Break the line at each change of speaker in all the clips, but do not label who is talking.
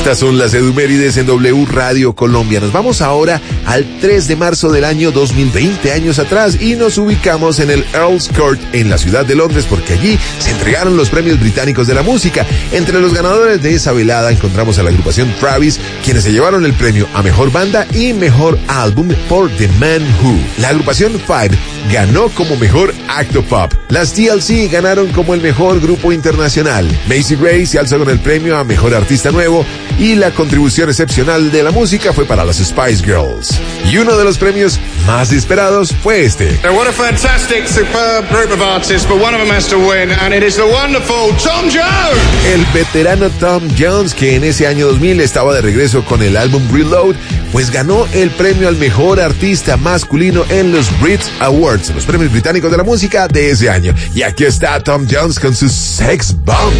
Estas son las Edumérides en W Radio Colombia. Nos vamos ahora al 3 de marzo del año 2020, años atrás, y nos ubicamos en el Earl's Court en la ciudad de Londres, porque allí se entregaron los premios británicos de la música. Entre los ganadores de esa velada encontramos a la agrupación Travis, quienes se llevaron el premio a Mejor Banda y Mejor Álbum por The Man Who. La agrupación Five ganó como Mejor Acto Pop. Las TLC ganaron como el Mejor Grupo Internacional. Macy Gray se alzó con el premio a Mejor Artista Nuevo, y la contribución excepcional de la música fue para las Spice Girls. Y uno de los premios más esperados fue este.
What a fantastic, superb group of artists, but one of them has to win, and it is the wonderful Tom Jones.
El veterano Tom Jones, que en ese año 2000 estaba de regreso con el álbum Reload, pues ganó el premio al mejor artista masculino en los Brit Awards, los premios británicos de la música de ese año. Y aquí está Tom Jones con su Sex Bomb.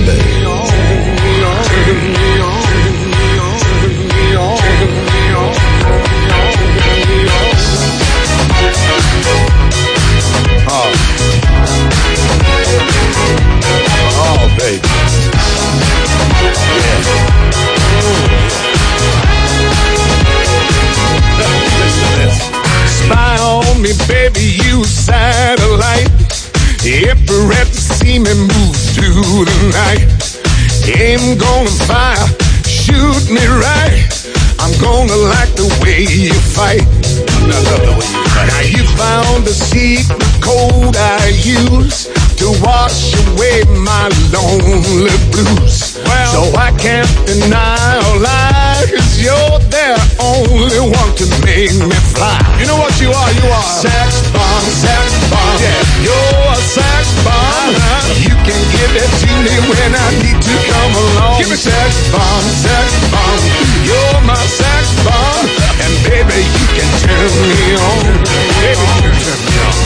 Baby, you satellite. Ever have to see me move through the night. Aim gonna fire, shoot me right. I'm gonna like the way you fight. I love the way you fight. Now you found the secret code I use to wash away my lonely blues. Well, so I can't deny or lie, 'cause you're the only one to make me fly. You know what you are? You are sex bomb, sex bomb. Yeah, you're a sex bomb. You can give it to me when I need to come along. Give me sex bomb, sex bomb. You're my sex bomb, and baby you can turn me on. Baby you can turn me on.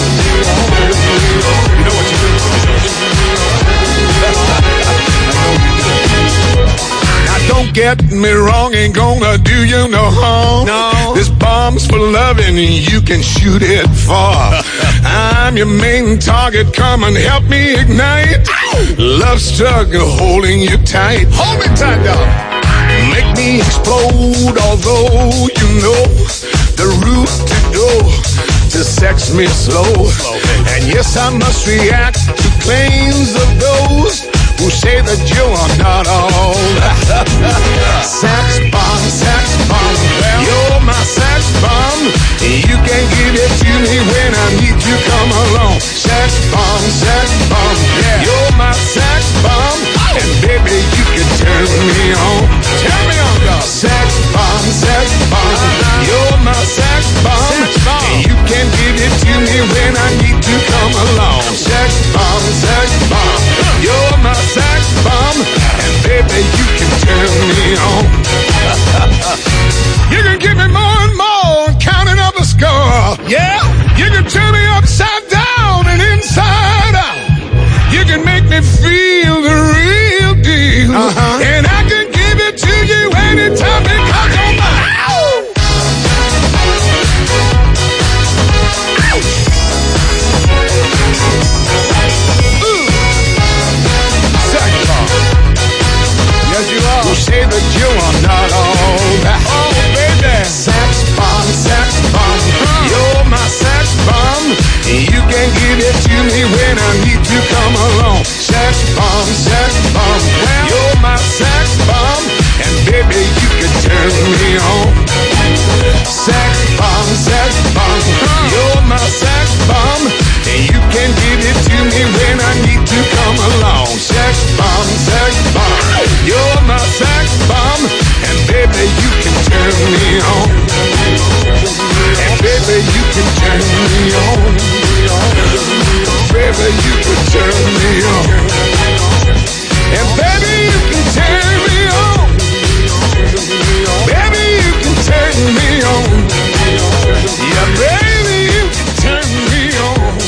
You know what you do? Now don't get me wrong, ain't gonna do you no harm. No. This bomb's for loving, you can shoot it far. I'm your main target, come and help me ignite. Love struggle holding you tight. Hold me tight, dog. Make me explode, although you know the route to go to sex me slow. And yes, I must react to claims of those who say that you are not all. Sex bomb, well, you're my sex bomb. You can give it to me when I need you, come along. Sex bomb, yeah. You're my sex bomb, and baby you can turn me on. Turn me on, dog. Sex bomb, you're my sex bomb, and you can give it to me when I need to, come along. Sex bomb, you're my sex bomb, and baby you can turn me on. You can give me more and more, counting up a score. Yeah, you can turn me upside down and inside out. You can make me feel the real deal, and I can give it to you anytime because you're mine. Who say that you are not all that? Oh, baby. Sex bomb. You're my sex bomb. You can give it to me when I need to, come along. Sex bomb. Well, you're my sex bomb, and baby you can turn me on. Sex bomb. You're my sex bomb, and you can give it to me when I need to, come along. Sex bomb. You're my sex bomb, and baby you can turn me on. And baby you can turn me on. Baby you can turn me on. And baby you can turn me on. Baby you can turn me on. Yeah, baby you can turn me on.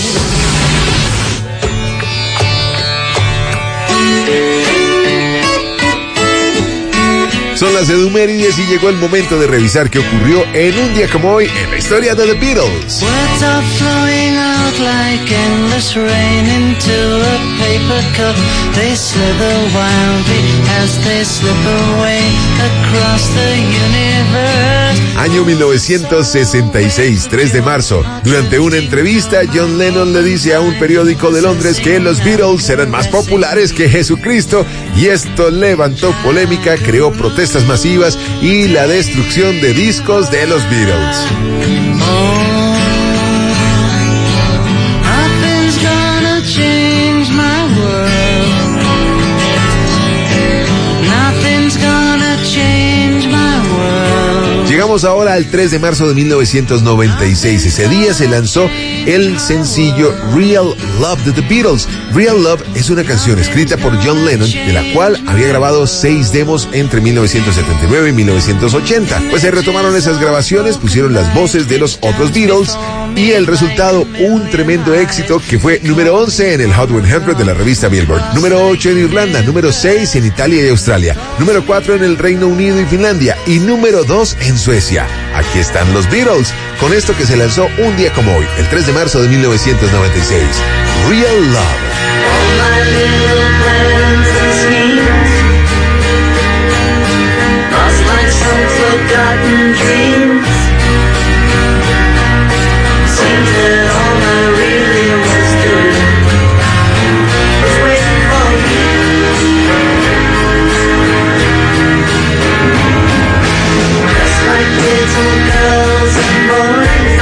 Son las Edumérides y llegó el momento de revisar qué ocurrió en un día como hoy en la historia de The Beatles.
Words are flowing out out like endless rain into a paper cup. They slither wildly as they slip away across the universe.
Año 1966, 3 de marzo. Durante una entrevista, John Lennon le dice a un periódico de Londres que los Beatles eran más populares que Jesucristo, y esto levantó polémica, creó protestas masivas y la destrucción de discos de los Beatles. Llegamos ahora al 3 de marzo de 1996. Ese día se lanzó el sencillo Real Love de The Beatles. Real Love es una canción escrita por John Lennon, de la cual había grabado 6 demos entre 1979 y 1980. Pues se retomaron esas grabaciones, pusieron las voces de los otros Beatles, y el resultado, un tremendo éxito que fue número 11 en el Hot 100 de la revista Billboard, número 8 en Irlanda, número 6 en Italia y Australia, número 4 en el Reino Unido y Finlandia, y número 2 en Suecia. Aquí están los Beatles, con esto que se lanzó un día como hoy, el 3 de marzo de 1996. Real Love.
All my little plans and schemes, lost like some forgotten dreams. Seems that all I really was doing was waiting for you. Just like little girls and boys,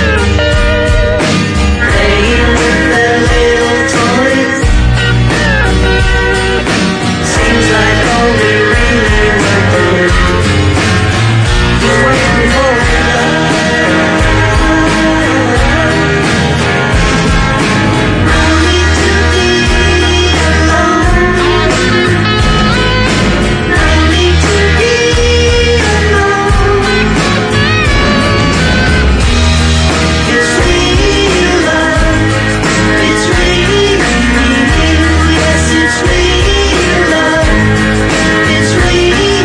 playing with their little toys. Seems like all we really were doing was waiting for love. No need to be alone. No need to be alone. It's real love. It's real. Yes, it's real love. It's real.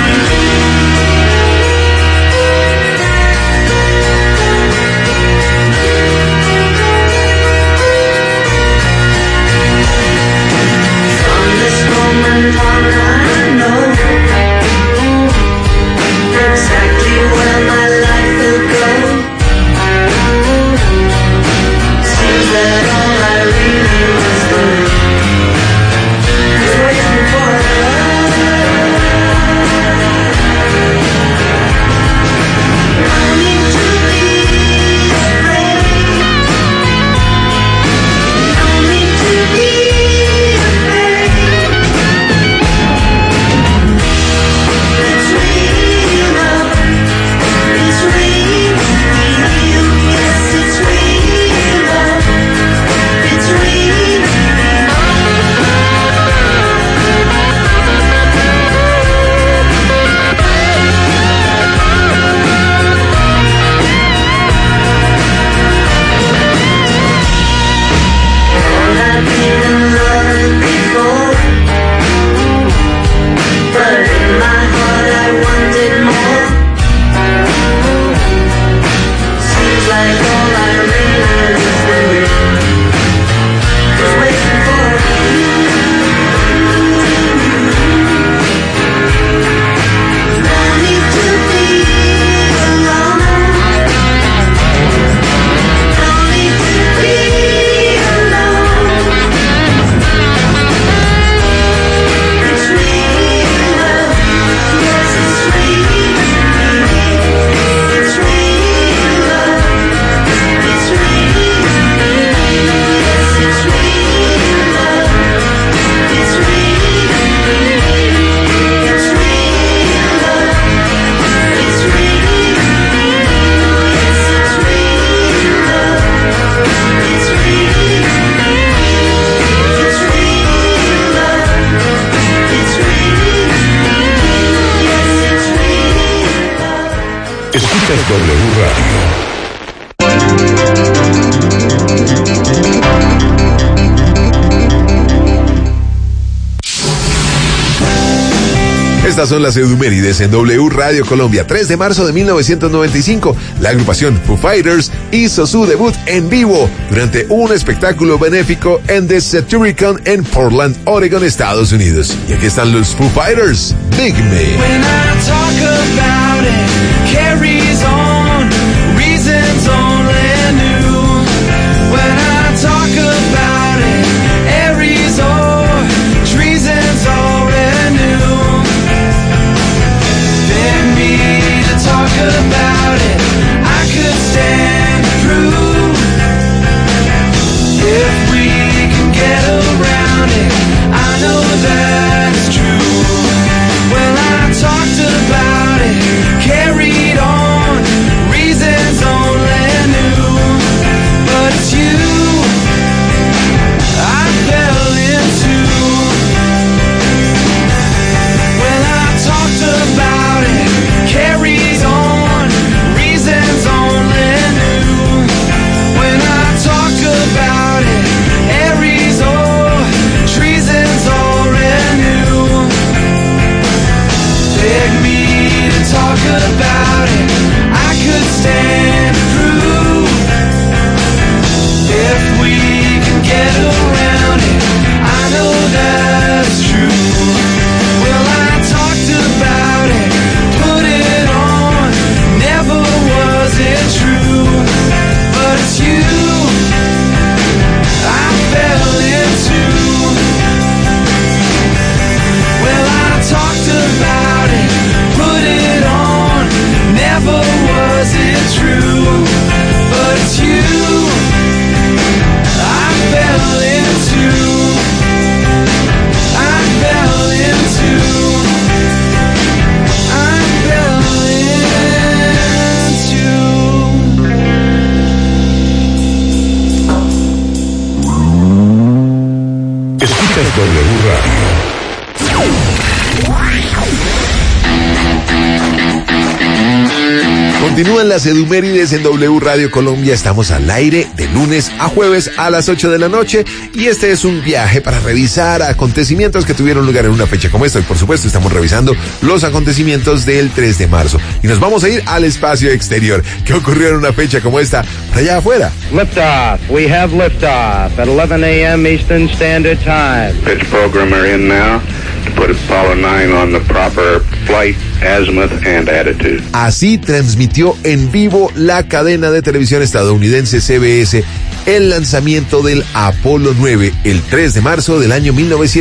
From this moment on, I know exactly where my life will go. Seems that all I really was doing was waiting for love. No need to be afraid. No need to be afraid. It's real love. It's real. Yes, it's real love. It's real. All I've been in love before, but in my heart I wanted more. Seems like all I really was doing was waiting for you. No need to be alone. No need to be alone. It's real love. Yes, it's real. It's real love. It's real. Yes, it's real love. It's real. It's real love. It's real. Yes, it's real love. It's real. It's real love. It's real. Yes, it's real love.
Escuchas W Radio.
Esta Estas son las edumérides en W Radio Colombia. 3 de marzo de 1995, la agrupación Foo Fighters hizo su debut en vivo durante un espectáculo benéfico en The Satyricon en Portland, Oregon, Estados Unidos. Y aquí están los Foo Fighters, Dig Me.
When I talk about it, carries on, reasons only new. When I talk about it, Aries or treason's already new. Beg me to talk about it, I could stand through. If we can get around it, I know that it's true. Well, I talked about it, carried on, reasons only new. But it's you I fell into. Well, I talked about it, carries on, reasons only new. When I talk about it, Aries or treason's already new. Beg me to talk about it, I could stand through. If we can get around it, I know that's true. Well, I talked about it, put it on, never was it true. But it's you I fell into. Well, I talked about it, put it on, never was it true. But it's you I fell into. I fell into. I fell into.
Escuchas W Radio.
Continúan las edumérides en W Radio Colombia. Estamos al aire de lunes a jueves a las 8 de la noche y este es un viaje para revisar acontecimientos que tuvieron lugar en una fecha como esta. Y por supuesto estamos revisando los acontecimientos del 3 de marzo. Y nos vamos a ir al espacio exterior. ¿Qué ocurrió en una fecha como esta por allá afuera?
Liftoff. We have liftoff at 11 a.m. Eastern Standard Time.
Pitch programmer in now to put Apollo 9 on the proper flight, azimuth, and attitude.
Así transmitió en vivo la cadena de televisión estadounidense CBS el lanzamiento del Apolo 9 el 3 de marzo del año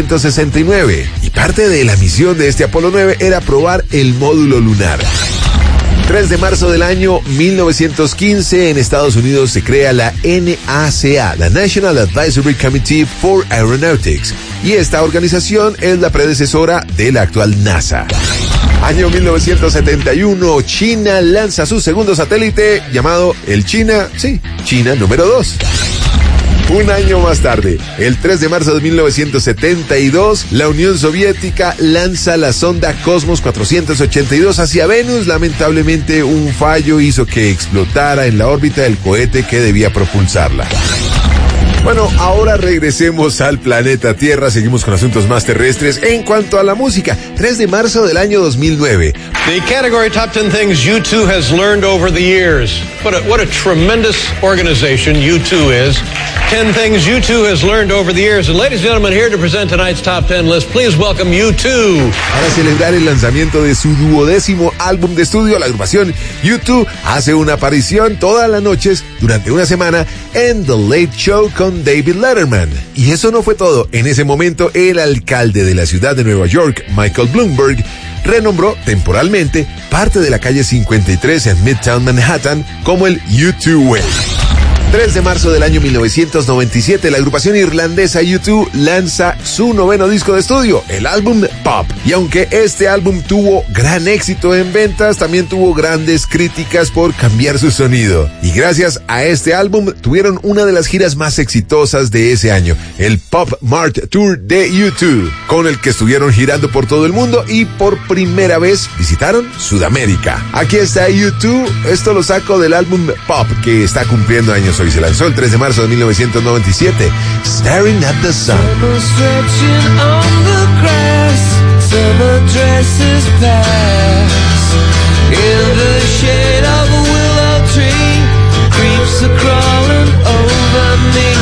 1969. Y parte de la misión de este Apolo 9 era probar el módulo lunar. 3 de marzo del año 1915 en Estados Unidos se crea la NACA, la National Advisory Committee for Aeronautics, y esta organización es la predecesora de la actual NASA. Año 1971, China lanza su segundo satélite llamado el China número 2. Un año más tarde, el 3 de marzo de 1972, la Unión Soviética lanza la sonda Cosmos 482 hacia Venus. Lamentablemente, un fallo hizo que explotara en la órbita el cohete que debía propulsarla. Bueno, ahora regresemos al planeta Tierra, seguimos con asuntos más terrestres. En cuanto a la música, 3 de marzo del año 2009.
The category Top 10 Things U2 has learned over the years. What a tremendous organization U2 is. 10 things U2 has learned over the years. And ladies and gentlemen, here to present tonight's Top 10 list, please welcome U2.
Para celebrar el lanzamiento de su 12º álbum de estudio, la agrupación U2 hace una aparición todas las noches durante una semana en The Late Show con David Letterman. Y eso no fue todo. En ese momento, el alcalde de la ciudad de Nueva York, Michael Bloomberg, renombró temporalmente parte de la calle 53 en Midtown Manhattan como el U2 Way. 3 de marzo del año 1997, la agrupación irlandesa U2 lanza su 9º disco de estudio, el álbum Pop. Y aunque este álbum tuvo gran éxito en ventas, también tuvo grandes críticas por cambiar su sonido. Y gracias a este álbum tuvieron una de las giras más exitosas de ese año, el Pop Mart Tour de U2, con el que estuvieron girando por todo el mundo y por primera vez visitaron Sudamérica. Aquí está U2, esto lo saco del álbum Pop, que está cumpliendo años hoy. Se lanzó el 3 de marzo de 1997, Staring at the Sun.
Stretching on the grass, Summer dresses pass in the shade of a willow tree. Creeps are crawling over me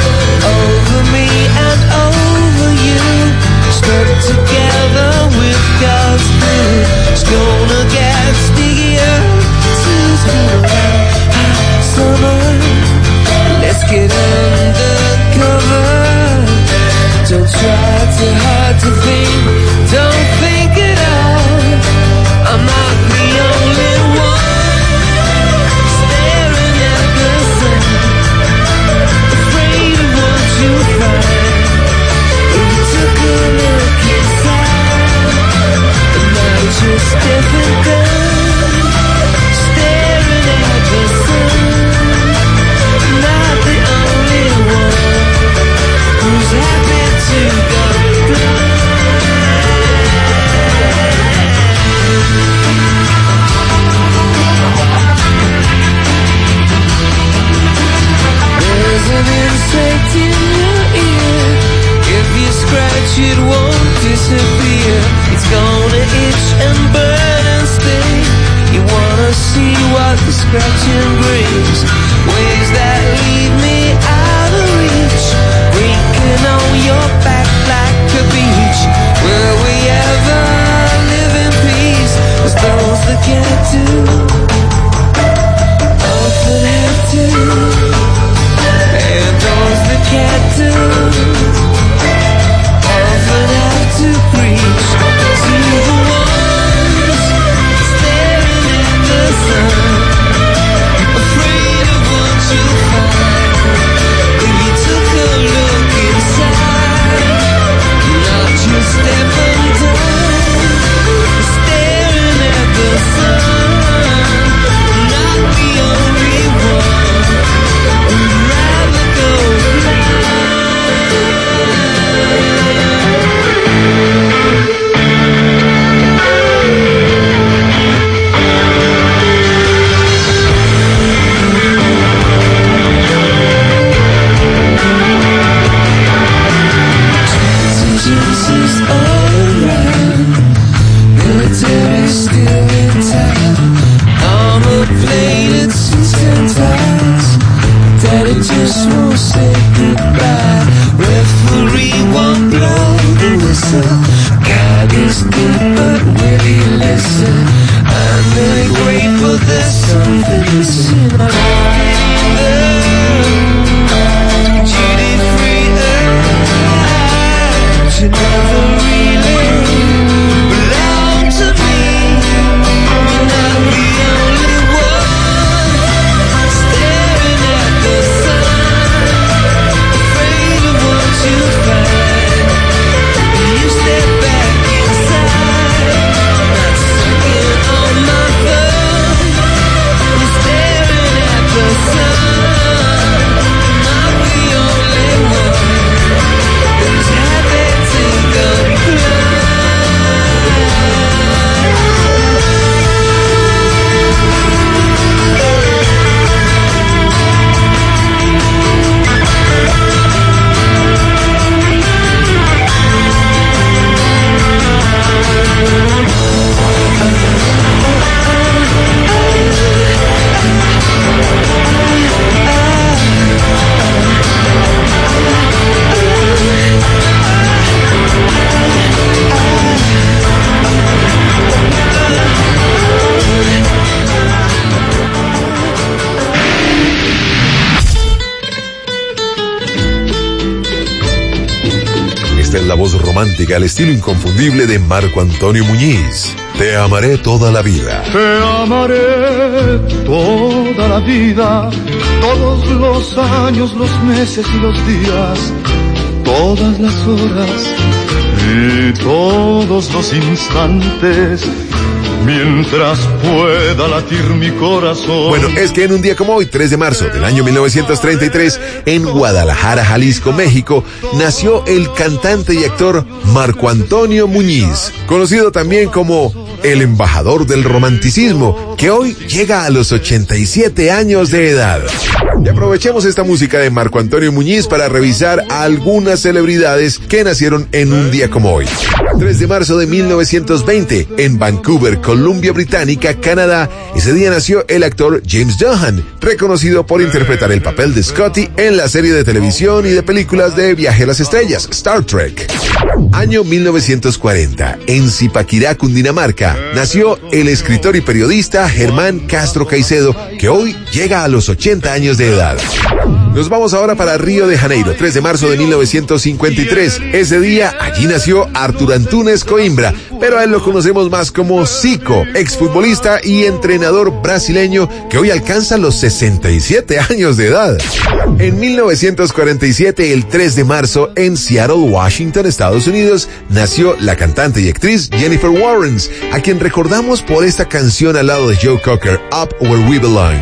and over you. Stuck together with God's glue. It's gonna get stickier. It's gonna hot summer. Let's get undercover. Don't try too hard to think. Don't think it out. I'm not the only one staring at the sun, afraid of what you find. If you took a look inside, and now you're just stepping down, staring at the sun. Not the only one who's happy to go blind. There's an insect in your ear. If you scratch it won't disappear. It's gonna itch and burn and sting. You wanna see what the scratching brings. Ways that leave me out of reach. Breaking on your back like a beach. Will we ever live in peace? As those that can't do often have to. And those that can't do often have to preach to the ones staring at the sun, afraid of what you find. If you took a look inside, not just stepping down, staring at the sun, not the only one who'd rather go blind. Jesus all around, military still in town. Armor plated suits and ties. Daddy just won't say goodbye. Referee won't blow the whistle. God is good, but will he listen? I'm really grateful there's something missing. I'm walking the duty-free earth. You never really belong to me. You're not the only one staring at the sun, afraid of what you find. You step back inside, not sucking on my thumb. You're staring at the sun, not the only one who's happy to go blind.
Esta es la voz romántica al estilo inconfundible de Marco Antonio Muñiz. Te amaré toda la vida.
Te amaré toda la vida, todos los años, los meses y los días, todas las horas y todos los instantes. mientras pueda latir mi corazón.
Bueno, es que en un día como hoy, 3 de marzo del año 1933, en Guadalajara, Jalisco, México, nació el cantante y actor Marco Antonio Muñiz, conocido también como el embajador del romanticismo, que hoy llega a los 87 años de edad. Y aprovechemos esta música de Marco Antonio Muñiz para revisar a algunas celebridades que nacieron en un día como hoy. 3 de marzo de 1920, en Vancouver, Columbia Británica, Canadá, ese día nació el actor James Doohan, reconocido por interpretar el papel de Scotty en la serie de televisión y de películas de Viaje a las Estrellas, Star Trek. Año 1940, en Zipaquirá, Cundinamarca, nació el escritor y periodista Germán Castro Caicedo, que hoy llega a los 80 años de edad. Nos vamos ahora para Río de Janeiro, 3 de marzo de 1953. Ese día, allí nació Artur Antunes Coimbra, pero a él lo conocemos más como Zico, exfutbolista y entrenador brasileño que hoy alcanza los 67 años de edad. En 1947, el 3 de marzo, en Seattle, Washington, Estados Unidos, nació la cantante y actriz Jennifer Warnes, a quien recordamos por esta canción al lado de Joe Cocker, Up Where We Belong.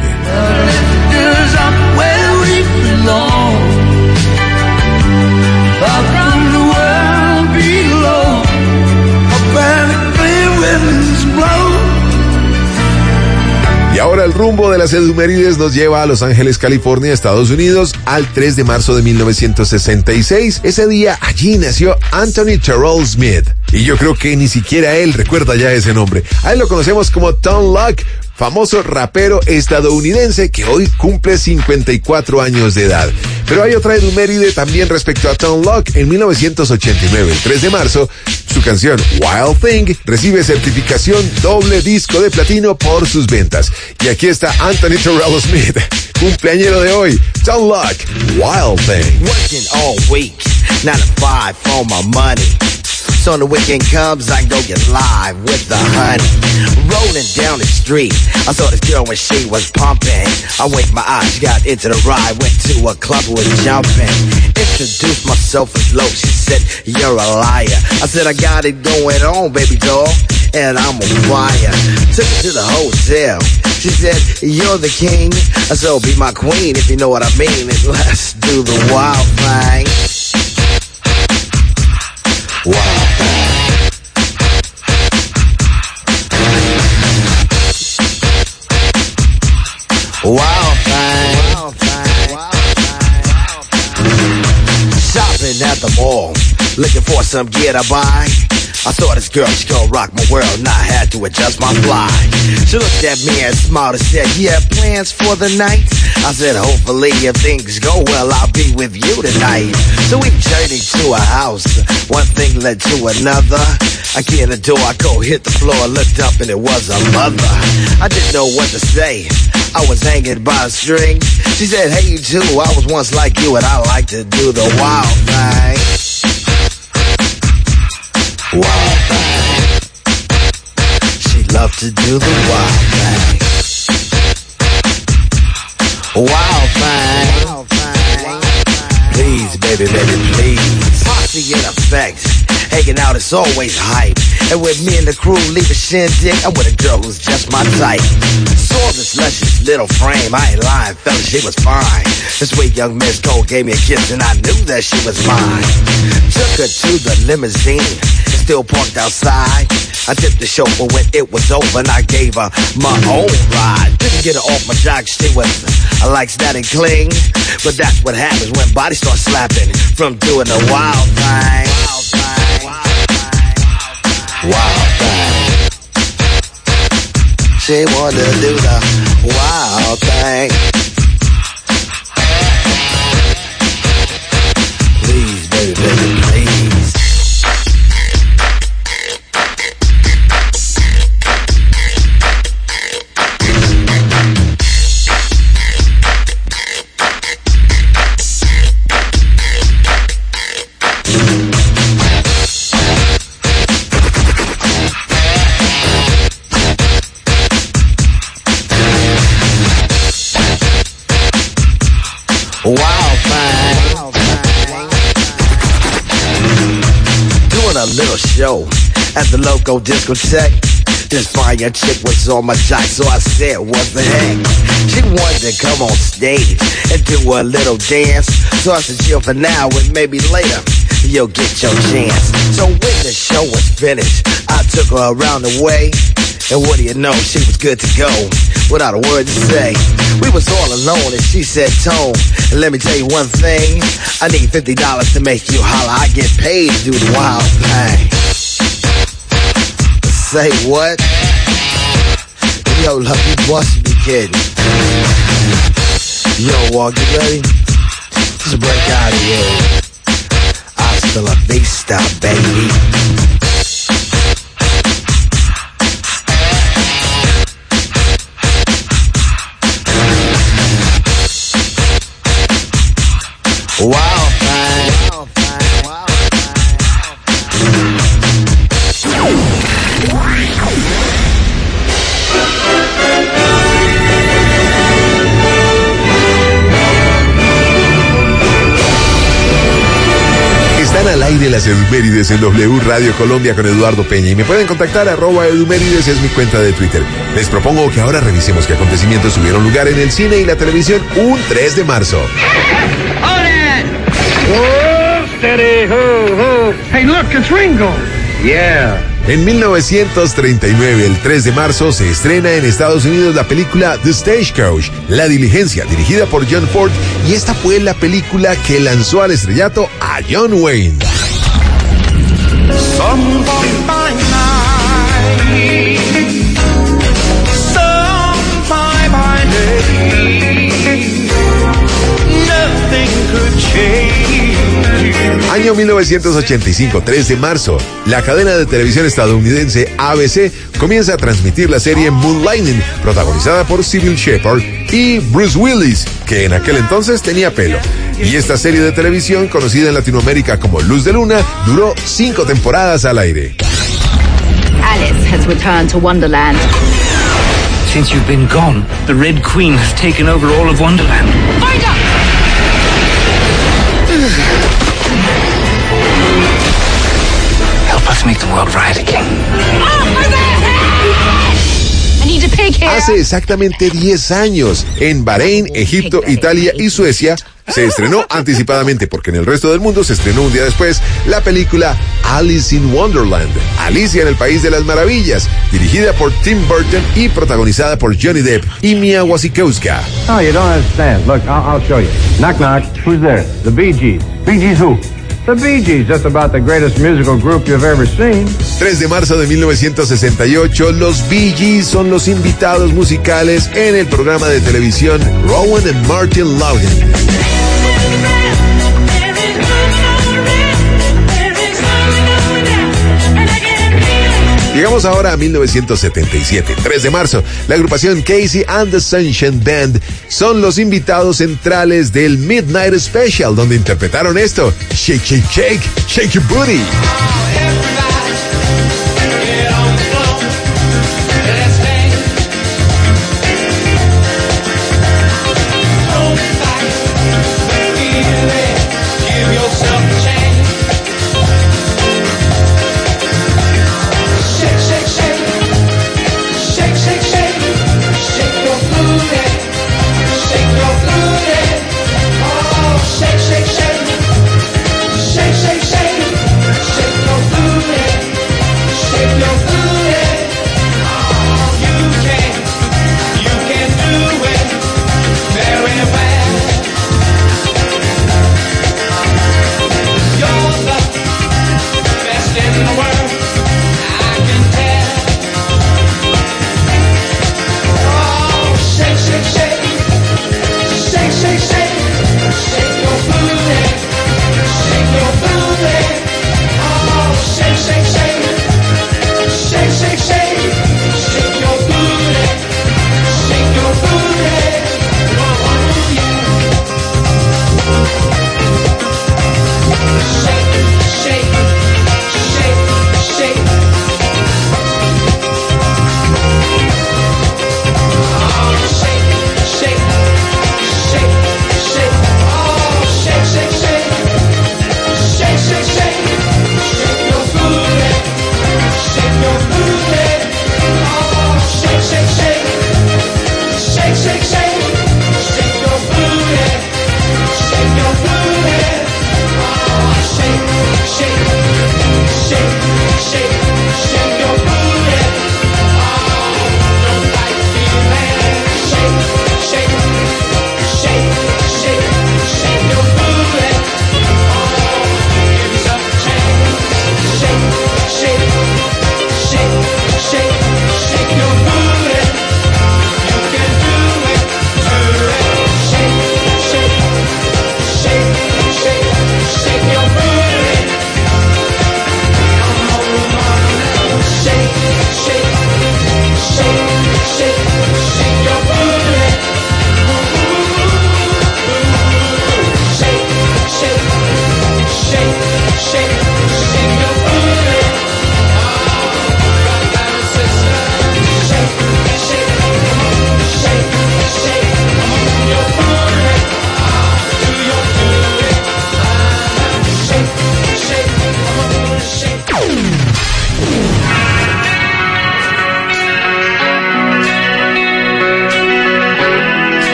Y ahora el rumbo de las efemérides nos lleva a Los Ángeles, California, Estados Unidos, al 3 de marzo de 1966. Ese día allí nació Anthony Terrell Smith. Y yo creo que ni siquiera él recuerda ya ese nombre. A él lo conocemos como Tom Locke, famoso rapero estadounidense que hoy cumple 54 años de edad. Pero hay otra efeméride también respecto a Tom Locke. En 1989, el 3 de marzo, su canción Wild Thing recibe certificación doble disco de platino por sus ventas. Y aquí está Anthony Terrell Smith, cumpleañero de hoy, Tom Locke, Wild Thing.
Working all week, 9 to 5 for my money. So when the weekend comes, I go get live with the honey. Rolling down the street, I saw this girl when she was pumping. I winked my eyes, got into the ride, went to a club with jumping. Introduced myself as low, she said, you're a liar. I said, I got it going on, baby doll, and I'm on fire. Took her to the hotel. She said, you're the king, so be my queen if you know what I mean. And let's do the wild thing. Wild thing. Wild thing. Wild thing. Shopping at the mall, looking for some gear to buy. I saw this girl, she gon' rock my world, and I had to adjust my fly. She looked at me and smiled and said, you have plans for the night? I said, hopefully if things go well, I'll be with you tonight. So we journeyed to a house, one thing led to another. I get in the door, I go hit the floor, looked up and it was a mother. I didn't know what to say, I was hanging by a string. She said, hey you too, I was once like you and I like to do the wild thing. Wild thing. She loved to do the wild thing. Wild thing. Wild thing. Please, baby, baby, please. Posse in effect. Hanging out is always hype. And with me and the crew leave a shindig, I'm with a girl who's just my type. Saw this luscious little frame, I ain't lying, fella, she was fine. This sweet young Miss Cole gave me a kiss and I knew that she was mine. Took her to the limousine, still parked outside. I tipped the chauffeur when it was over and I gave her my own ride. Didn't get her off my jock, she was like that and cling. But that's what happens when bodies start slapping from doing the wild thing. Wild thing. Wild thing. She wanted to do the wild thing. Please, baby, baby, please. Wild thing. Doing a little show at the local discotheque. This fine young chick was on my jock, so I said, what the heck? She wanted to come on stage and do a little dance. So I said, chill for now and maybe later you'll get your chance. So when the show was finished, I took her around the way. And what do you know, she was good to go, without a word to say. We was all alone and she said, Tone, and let me tell you one thing, I need $50 to make you holler. I get paid to do the wild thing. Say what? Yo, love, you must be kidding. Yo, Walk, you ready? Just break out of here. Hasta la vista, baby. Wow, fine.
Están al aire las Edumérides en W Radio Colombia con Eduardo Peña y me pueden contactar @Edumérides, es mi cuenta de Twitter. Les propongo que ahora revisemos qué acontecimientos tuvieron lugar en el cine y la televisión un 3 de marzo.
Oh, steady, ho, ho.
Hey, look, it's Ringo.
Yeah.
En 1939, el 3 de marzo, se estrena en Estados Unidos la película The Stagecoach, La Diligencia, dirigida por John Ford, y esta fue la película que lanzó al estrellato a John Wayne.
Some by night, some by day, nothing could change.
Año 1985, 3 de marzo, la cadena de televisión estadounidense ABC comienza a transmitir la serie Moonlighting, protagonizada por Cybill Shepherd y Bruce Willis, que en aquel entonces tenía pelo. Y esta serie de televisión, conocida en Latinoamérica como Luz de Luna, duró 5 temporadas al aire.
Alice has returned to Wonderland.
Since you've been gone, the Red Queen has taken over all of Wonderland.
Find her!
Help us make the world right again.
I need a pig here.
Hace exactamente 10 años, en Bahrein, Egipto, Italia y Suecia, se estrenó anticipadamente, porque en el resto del mundo se estrenó un día después, la película Alice in Wonderland, Alicia en el País de las Maravillas, dirigida por Tim Burton y protagonizada por Johnny Depp y Mia Wasikowska.
Oh, you don't understand. Look, I'll show you. Knock, knock. Who's there? The Bee Gees. Bee Gees who? The Bee Gees, just about the greatest musical group you've ever seen.
3 de marzo de 1968, los Bee Gees son los invitados musicales en el programa de televisión Rowan and Martin Lawton. Llegamos ahora a 1977, 3 de marzo. La agrupación Casey and the Sunshine Band son los invitados centrales del Midnight Special, donde interpretaron esto: Shake, shake, shake, shake your booty.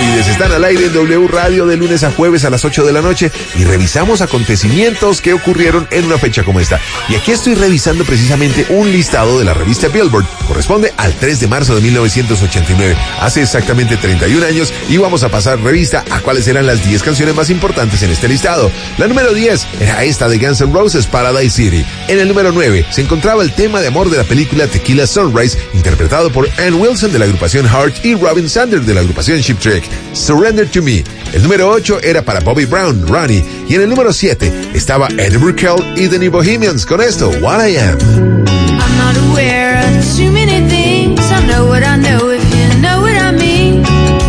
efemérides están al aire en W Radio de lunes a jueves a las 8 de la noche y revisamos acontecimientos que ocurrieron en una fecha como esta. Y aquí estoy revisando precisamente un listado de la revista Billboard. Corresponde al 3 de marzo de 1989. Hace exactamente 31 años y vamos a pasar revista a cuáles eran las 10 canciones más importantes en este listado. La número 10 era esta de Guns N' Roses, Paradise City. En el número 9 se encontraba el tema de amor de la película Tequila Sunrise, interpretado por Ann Wilson de la agrupación Heart y Robin Sanders de la agrupación Cheap Trick, Surrender to Me. El número 8 era para Bobby Brown, Ronnie. Y en el número 7 estaba Eddie Brickell y The New Bohemians con esto, What I Am.
I'm not aware of too many things. I know what I know if you know what I mean.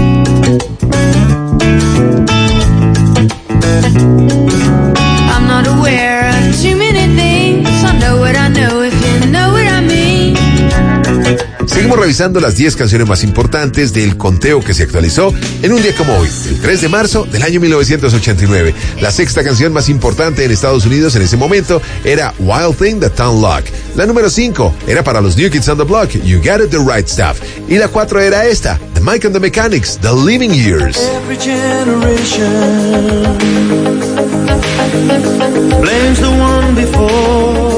I'm not aware of too many things. I know what I know if you know what I mean.
Seguimos revisando las 10 canciones más importantes del conteo que se actualizó en un día como hoy, el 3 de marzo del año 1989. La sexta canción más importante en Estados Unidos en ese momento era Wild Thing de Tom Locke. La número 5 era para los New Kids on the Block, You Got It the Right Stuff. Y la 4 era esta, The Mike and the Mechanics, The Living Years.
Every generation blames the one before,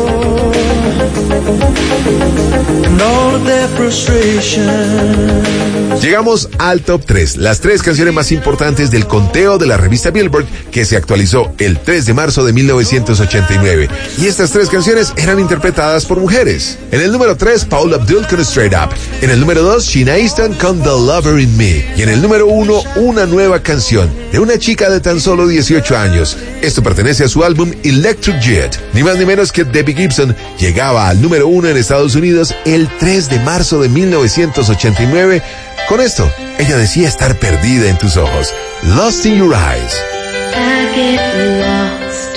and all of their frustration.
Llegamos al top 3, las 3 canciones más importantes del conteo de la revista Billboard que se actualizó el 3 de marzo de 1989. Y estas 3 canciones eran interpretadas por mujeres. En el número 3, Paula Abdul con Straight Up. En el número 2, Sheena Easton con The Lover in Me. Y en el número 1, una nueva canción de una chica de tan solo 18 años. Esto pertenece a su álbum Electric Jet. Ni más ni menos que Debbie Gibson llegaba al número 1 en Estados Unidos el 3 de marzo de 1989. Con esto, ella decía estar perdida en tus ojos. Lost in Your Eyes.
I get lost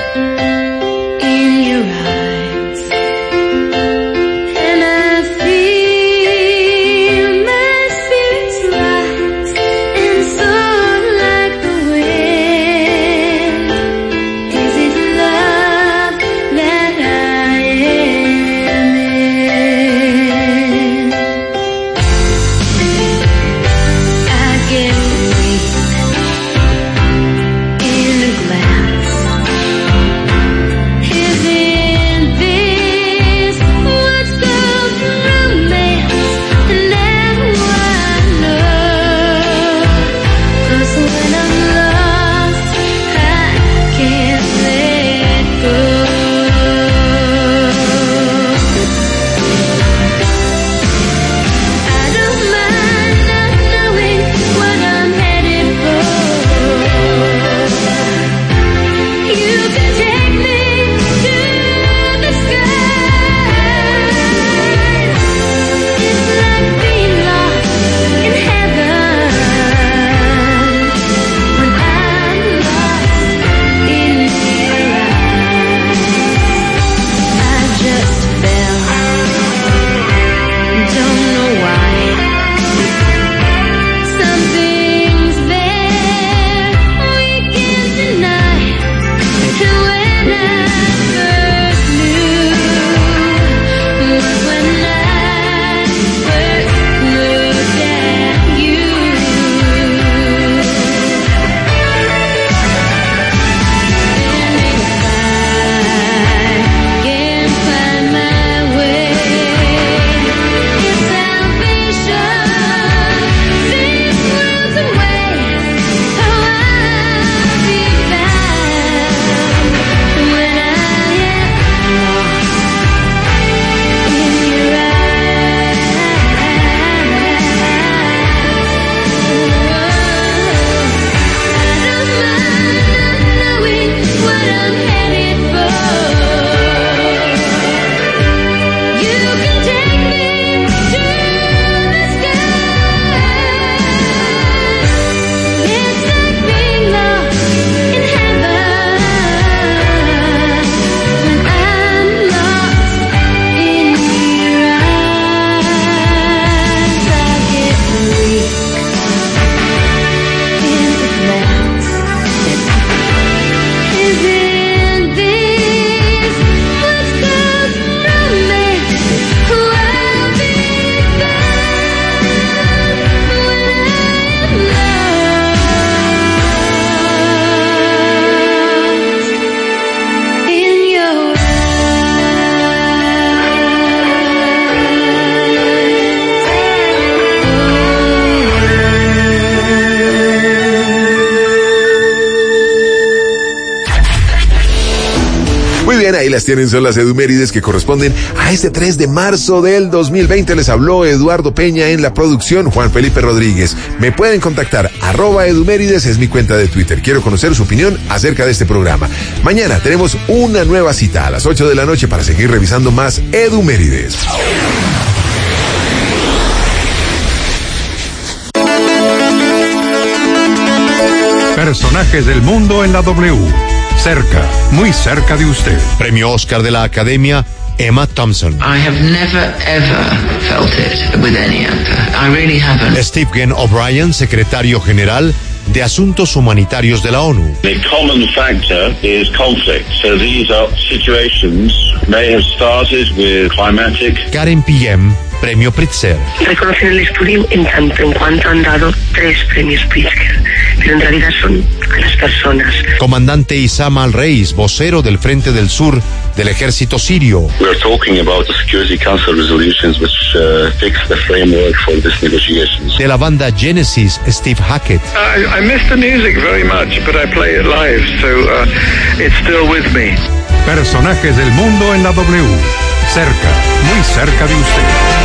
in your eyes, and I feel my spirits rise and soar like the wind. Is it love that I am in? I get weak in a glass.
Muy bien, ahí las tienen, son las edumérides que corresponden a este 3 de marzo del 2020. Les habló Eduardo Peña en la producción, Juan Felipe Rodríguez. Me pueden contactar, @edumérides es mi cuenta de Twitter. Quiero conocer su opinión acerca de este programa. Mañana tenemos una nueva cita a las 8 de la noche para seguir revisando más edumérides.
Personajes del mundo en la W. Cerca, muy cerca de usted.
Premio Oscar de la Academia, Emma Thompson.
I have never ever felt it with any actor. I really haven't.
Stephen O'Brien, secretario general de Asuntos Humanitarios de la ONU.
The common factor is conflict. So these are situations may have started with climatic.
Karen Piem, Premio Pritzker.
Reconocen el estudio en tanto en cuanto han dado 3 premios Pritzker, pero en realidad son a las personas.
Comandante Issam al-Reis, vocero del Frente del Sur del Ejército Sirio.
We are talking about the Security Council resolutions which fix the framework for these negotiations.
De la banda Genesis, Steve Hackett.
I miss the music very much, but I play it live, so it's still with me.
Personajes del mundo en la W. Cerca, muy cerca de usted.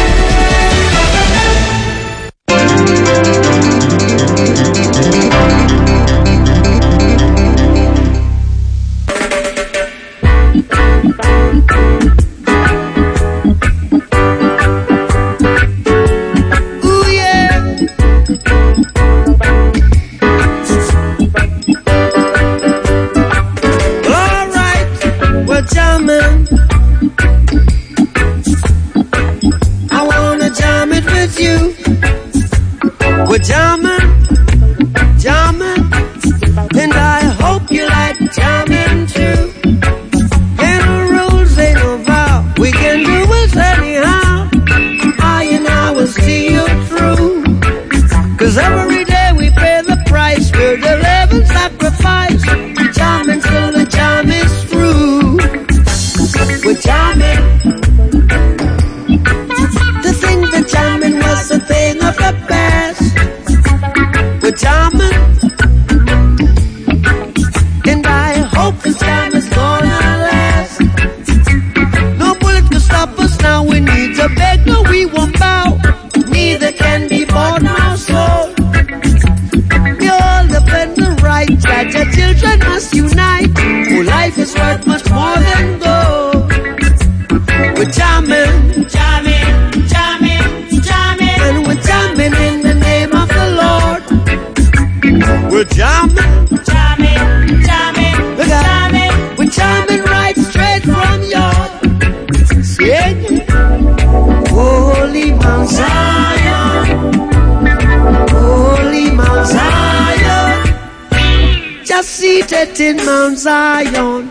In Mount Zion,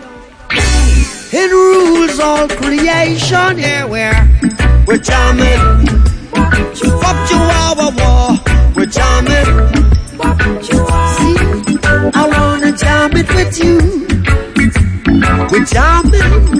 it rules all creation. Yeah, we're jamming. Fuck you, war. We're jamming. See, I wanna jam it with you. We're jamming.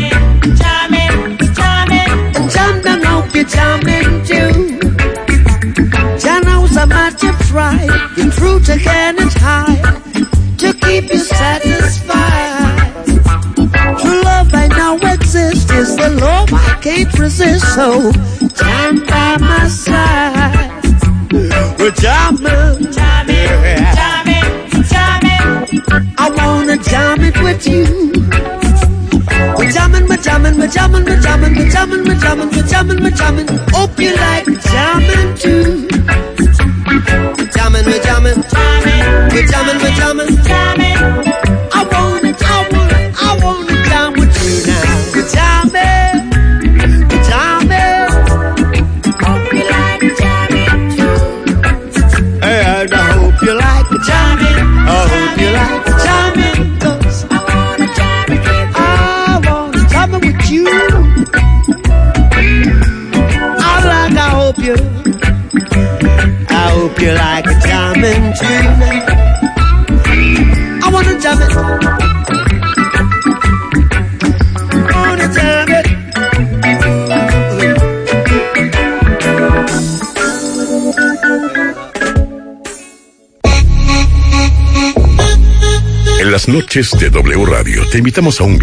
And jam them out, you're jamming too. Jano's a match of pride, in truth again it's high. To keep you satisfied. True love I know exists is the love I can't resist. So jam by my side. We're jamming, I wanna jam it with you. We're jamming. Hope you like jamming too. We're jamming. I wanna jam with you now. We're jamming. Hope you like jamming too. And I hope you like jamming. I hope you like jamming. 'Cause I wanna jam with you. I wanna jam with you. I hope you like jamming tonight. I wanna jam it. I wanna jam it.
En las noches de W Radio te invitamos a un